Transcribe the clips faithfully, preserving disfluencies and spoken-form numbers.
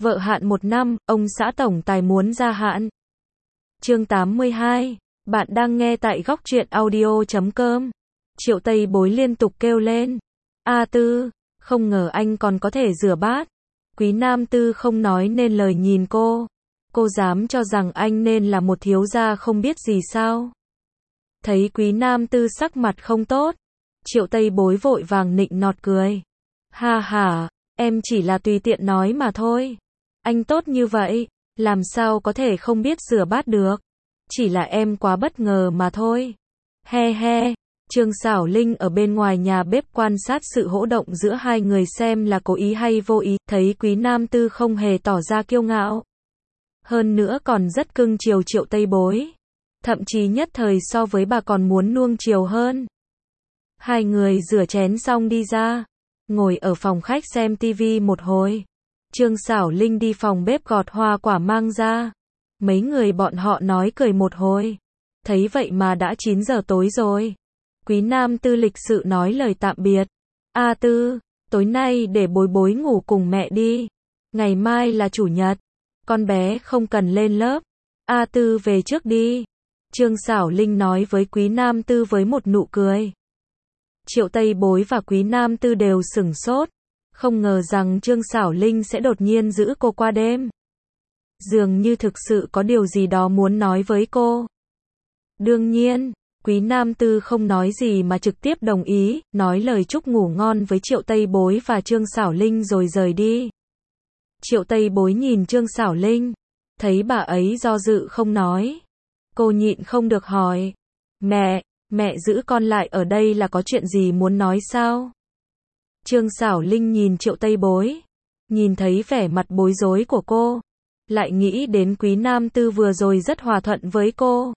Vợ hạn một năm, ông xã tổng tài muốn gia hạn. Chương tám mươi hai. Bạn đang nghe tại góc truyện audio chấm com. Triệu Tây Bối liên tục kêu lên. A Tư, không ngờ anh còn có thể rửa bát. Quý Nam Tư không nói nên lời nhìn cô. Cô dám cho rằng anh nên là một thiếu gia không biết gì sao? Thấy Quý Nam Tư sắc mặt không tốt, Triệu Tây Bối vội vàng nịnh nọt cười. Ha ha, em chỉ là tùy tiện nói mà thôi. Anh tốt như vậy, làm sao có thể không biết rửa bát được? Chỉ là em quá bất ngờ mà thôi. He he, Trương Sảo Linh ở bên ngoài nhà bếp quan sát sự hỗ động giữa hai người xem là cố ý hay vô ý, thấy Quý Nam Tư không hề tỏ ra kiêu ngạo. Hơn nữa còn rất cưng chiều Triệu Tây Bối. Thậm chí nhất thời so với bà còn muốn nuông chiều hơn. Hai người rửa chén xong đi ra, ngồi ở phòng khách xem tivi một hồi. Trương Sảo Linh đi phòng bếp gọt hoa quả mang ra. Mấy người bọn họ nói cười một hồi. Thấy vậy mà đã chín giờ tối rồi. Quý Nam Tư lịch sự nói lời tạm biệt. A Tư, tối nay để Bối Bối ngủ cùng mẹ đi. Ngày mai là chủ nhật. Con bé không cần lên lớp. A Tư về trước đi. Trương Sảo Linh nói với Quý Nam Tư với một nụ cười. Triệu Tây Bối và Quý Nam Tư đều sửng sốt. Không ngờ rằng Trương Sảo Linh sẽ đột nhiên giữ cô qua đêm. Dường như thực sự có điều gì đó muốn nói với cô. Đương nhiên, Quý Nam Tư không nói gì mà trực tiếp đồng ý, nói lời chúc ngủ ngon với Triệu Tây Bối và Trương Sảo Linh rồi rời đi. Triệu Tây Bối nhìn Trương Sảo Linh, thấy bà ấy do dự không nói. Cô nhịn không được hỏi. Mẹ, mẹ giữ con lại ở đây là có chuyện gì muốn nói sao? Trương Sảo Linh nhìn Triệu Tây Bối, nhìn thấy vẻ mặt bối rối của cô, lại nghĩ đến Quý Nam Tư vừa rồi rất hòa thuận với cô.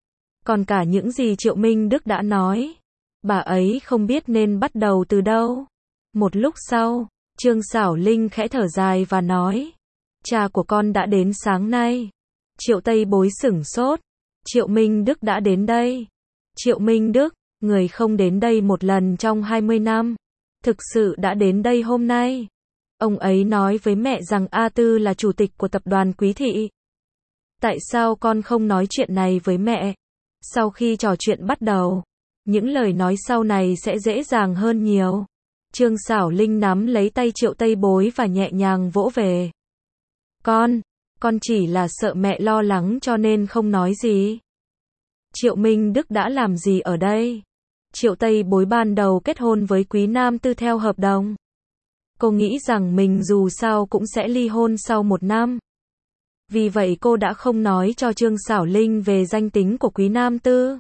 Còn cả những gì Triệu Minh Đức đã nói, bà ấy không biết nên bắt đầu từ đâu. Một lúc sau, Trương Sảo Linh khẽ thở dài và nói, cha của con đã đến sáng nay. Triệu Tây Bối sửng sốt, Triệu Minh Đức đã đến đây. Triệu Minh Đức, người không đến đây một lần trong hai mươi năm, thực sự đã đến đây hôm nay. Ông ấy nói với mẹ rằng A Tư là chủ tịch của tập đoàn Quý Thị. Tại sao con không nói chuyện này với mẹ? Sau khi trò chuyện bắt đầu, những lời nói sau này sẽ dễ dàng hơn nhiều. Trương Sảo Linh nắm lấy tay Triệu Tây Bối và nhẹ nhàng vỗ về. Con, con chỉ là sợ mẹ lo lắng cho nên không nói gì. Triệu Minh Đức đã làm gì ở đây? Triệu Tây Bối ban đầu kết hôn với Quý Nam Tư theo hợp đồng. Cô nghĩ rằng mình dù sao cũng sẽ ly hôn sau một năm. Vì vậy cô đã không nói cho Trương Sảo Linh về danh tính của Quý Nam Tư.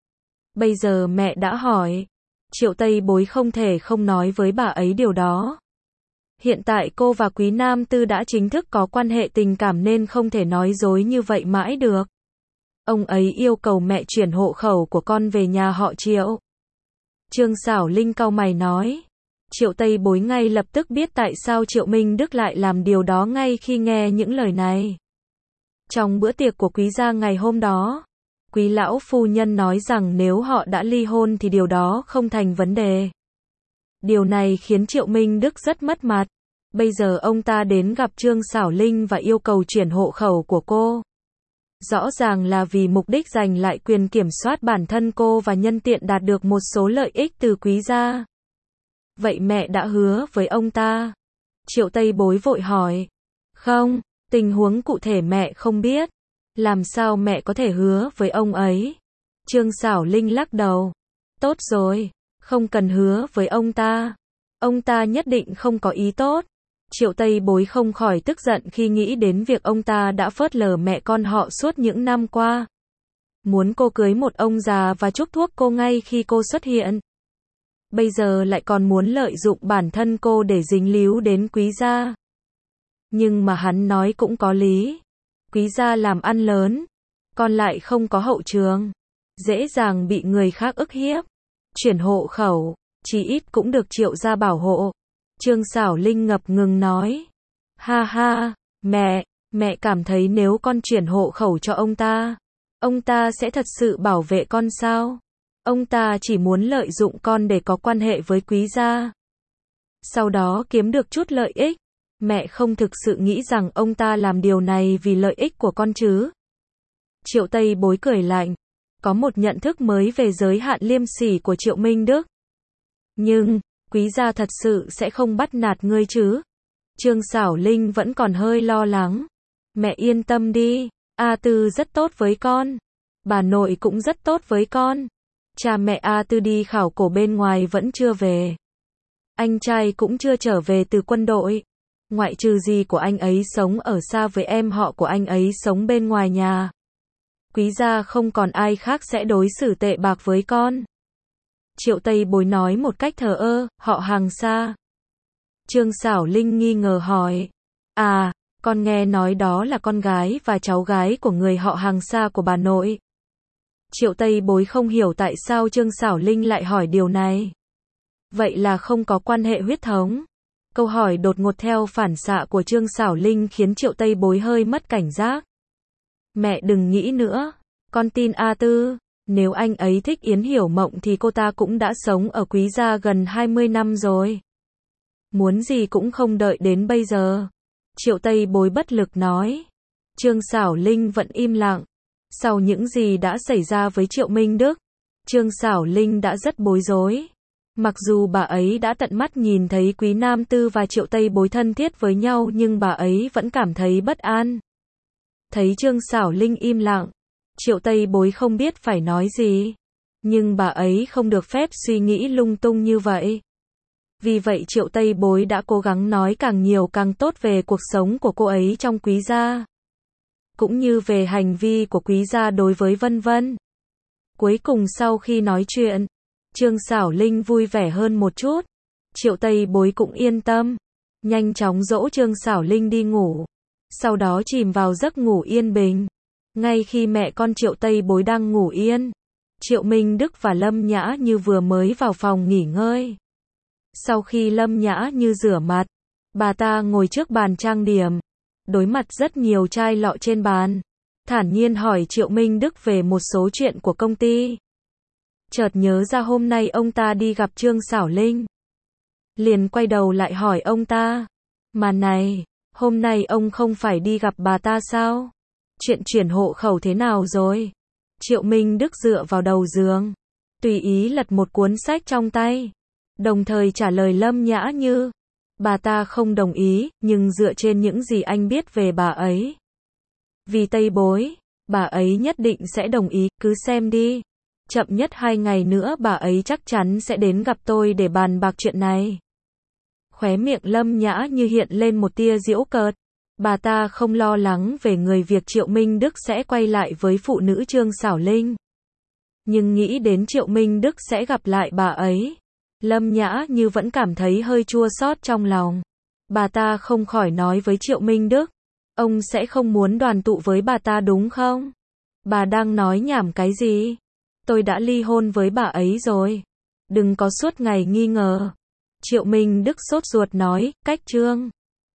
Bây giờ mẹ đã hỏi. Triệu Tây Bối không thể không nói với bà ấy điều đó. Hiện tại cô và Quý Nam Tư đã chính thức có quan hệ tình cảm nên không thể nói dối như vậy mãi được. Ông ấy yêu cầu mẹ chuyển hộ khẩu của con về nhà họ Triệu. Trương Sảo Linh cau mày nói. Triệu Tây Bối ngay lập tức biết tại sao Triệu Minh Đức lại làm điều đó ngay khi nghe những lời này. Trong bữa tiệc của Quý gia ngày hôm đó, Quý lão phu nhân nói rằng nếu họ đã ly hôn thì điều đó không thành vấn đề. Điều này khiến Triệu Minh Đức rất mất mặt. Bây giờ ông ta đến gặp Trương Sảo Linh và yêu cầu chuyển hộ khẩu của cô. Rõ ràng là vì mục đích giành lại quyền kiểm soát bản thân cô và nhân tiện đạt được một số lợi ích từ Quý gia. Vậy mẹ đã hứa với ông ta? Triệu Tây Bối vội hỏi. Không, tình huống cụ thể mẹ không biết. Làm sao mẹ có thể hứa với ông ấy? Trương Sảo Linh lắc đầu. Tốt rồi, không cần hứa với ông ta. Ông ta nhất định không có ý tốt. Triệu Tây Bối không khỏi tức giận khi nghĩ đến việc ông ta đã phớt lờ mẹ con họ suốt những năm qua. Muốn cô cưới một ông già và chuốc thuốc cô ngay khi cô xuất hiện. Bây giờ lại còn muốn lợi dụng bản thân cô để dính líu đến Quý gia. Nhưng mà hắn nói cũng có lý. Quý gia làm ăn lớn, còn lại không có hậu trường, dễ dàng bị người khác ức hiếp. Chuyển hộ khẩu, chí ít cũng được Triệu gia bảo hộ. Trương Sảo Linh ngập ngừng nói. Ha ha, mẹ, mẹ cảm thấy nếu con chuyển hộ khẩu cho ông ta, ông ta sẽ thật sự bảo vệ con sao? Ông ta chỉ muốn lợi dụng con để có quan hệ với Quý gia. Sau đó kiếm được chút lợi ích. Mẹ không thực sự nghĩ rằng ông ta làm điều này vì lợi ích của con chứ? Triệu Tây Bối cười lạnh. Có một nhận thức mới về giới hạn liêm sỉ của Triệu Minh Đức. Nhưng, quý gia thật sự sẽ không bắt nạt ngươi chứ? Trương Sảo Linh vẫn còn hơi lo lắng. Mẹ yên tâm đi, A Tư rất tốt với con. Bà nội cũng rất tốt với con. Cha mẹ A Tư đi khảo cổ bên ngoài vẫn chưa về. Anh trai cũng chưa trở về từ quân đội. Ngoại trừ dì của anh ấy sống ở xa với em họ của anh ấy sống bên ngoài nhà. Quý gia không còn ai khác sẽ đối xử tệ bạc với con. Triệu Tây Bối nói một cách thờ ơ, họ hàng xa. Trương Sảo Linh nghi ngờ hỏi. À, con nghe nói đó là con gái và cháu gái của người họ hàng xa của bà nội. Triệu Tây Bối không hiểu tại sao Trương Sảo Linh lại hỏi điều này. Vậy là không có quan hệ huyết thống. Câu hỏi đột ngột theo phản xạ của Trương Sảo Linh khiến Triệu Tây Bối hơi mất cảnh giác. Mẹ đừng nghĩ nữa, con tin A Tư. Nếu anh ấy thích Yến Hiểu Mộng thì cô ta cũng đã sống ở Quý gia gần hai mươi năm rồi. Muốn gì cũng không đợi đến bây giờ. Triệu Tây Bối bất lực nói. Trương Sảo Linh vẫn im lặng. Sau những gì đã xảy ra với Triệu Minh Đức, Trương Sảo Linh đã rất bối rối. Mặc dù bà ấy đã tận mắt nhìn thấy Quý Nam Tư và Triệu Tây Bối thân thiết với nhau nhưng bà ấy vẫn cảm thấy bất an. Thấy Trương Sảo Linh im lặng, Triệu Tây Bối không biết phải nói gì. Nhưng bà ấy không được phép suy nghĩ lung tung như vậy. Vì vậy Triệu Tây Bối đã cố gắng nói càng nhiều càng tốt về cuộc sống của cô ấy trong Quý gia. Cũng như về hành vi của Quý gia đối với Vân Vân. Cuối cùng sau khi nói chuyện, Trương Sảo Linh vui vẻ hơn một chút. Triệu Tây Bối cũng yên tâm. Nhanh chóng dỗ Trương Sảo Linh đi ngủ. Sau đó chìm vào giấc ngủ yên bình. Ngay khi mẹ con Triệu Tây Bối đang ngủ yên, Triệu Minh Đức và Lâm Nhã Như vừa mới vào phòng nghỉ ngơi. Sau khi Lâm Nhã Như rửa mặt, bà ta ngồi trước bàn trang điểm, đối mặt rất nhiều chai lọ trên bàn, thản nhiên hỏi Triệu Minh Đức về một số chuyện của công ty. Chợt nhớ ra hôm nay ông ta đi gặp Trương Sảo Linh. Liền quay đầu lại hỏi ông ta. Mà này, hôm nay ông không phải đi gặp bà ta sao? Chuyện chuyển hộ khẩu thế nào rồi? Triệu Minh Đức dựa vào đầu giường, tùy ý lật một cuốn sách trong tay, đồng thời trả lời Lâm Nhã Như. Bà ta không đồng ý, nhưng dựa trên những gì anh biết về bà ấy. Vì Tây Bối, bà ấy nhất định sẽ đồng ý, cứ xem đi. Chậm nhất hai ngày nữa bà ấy chắc chắn sẽ đến gặp tôi để bàn bạc chuyện này. Khóe miệng Lâm Nhã Như hiện lên một tia giễu cợt. Bà ta không lo lắng về người việc Triệu Minh Đức sẽ quay lại với phụ nữ Trương Sảo Linh. Nhưng nghĩ đến Triệu Minh Đức sẽ gặp lại bà ấy, Lâm Nhã Như vẫn cảm thấy hơi chua xót trong lòng. Bà ta không khỏi nói với Triệu Minh Đức. Ông sẽ không muốn đoàn tụ với bà ta đúng không? Bà đang nói nhảm cái gì? Tôi đã ly hôn với bà ấy rồi. Đừng có suốt ngày nghi ngờ. Triệu Minh Đức sốt ruột nói, cách Trương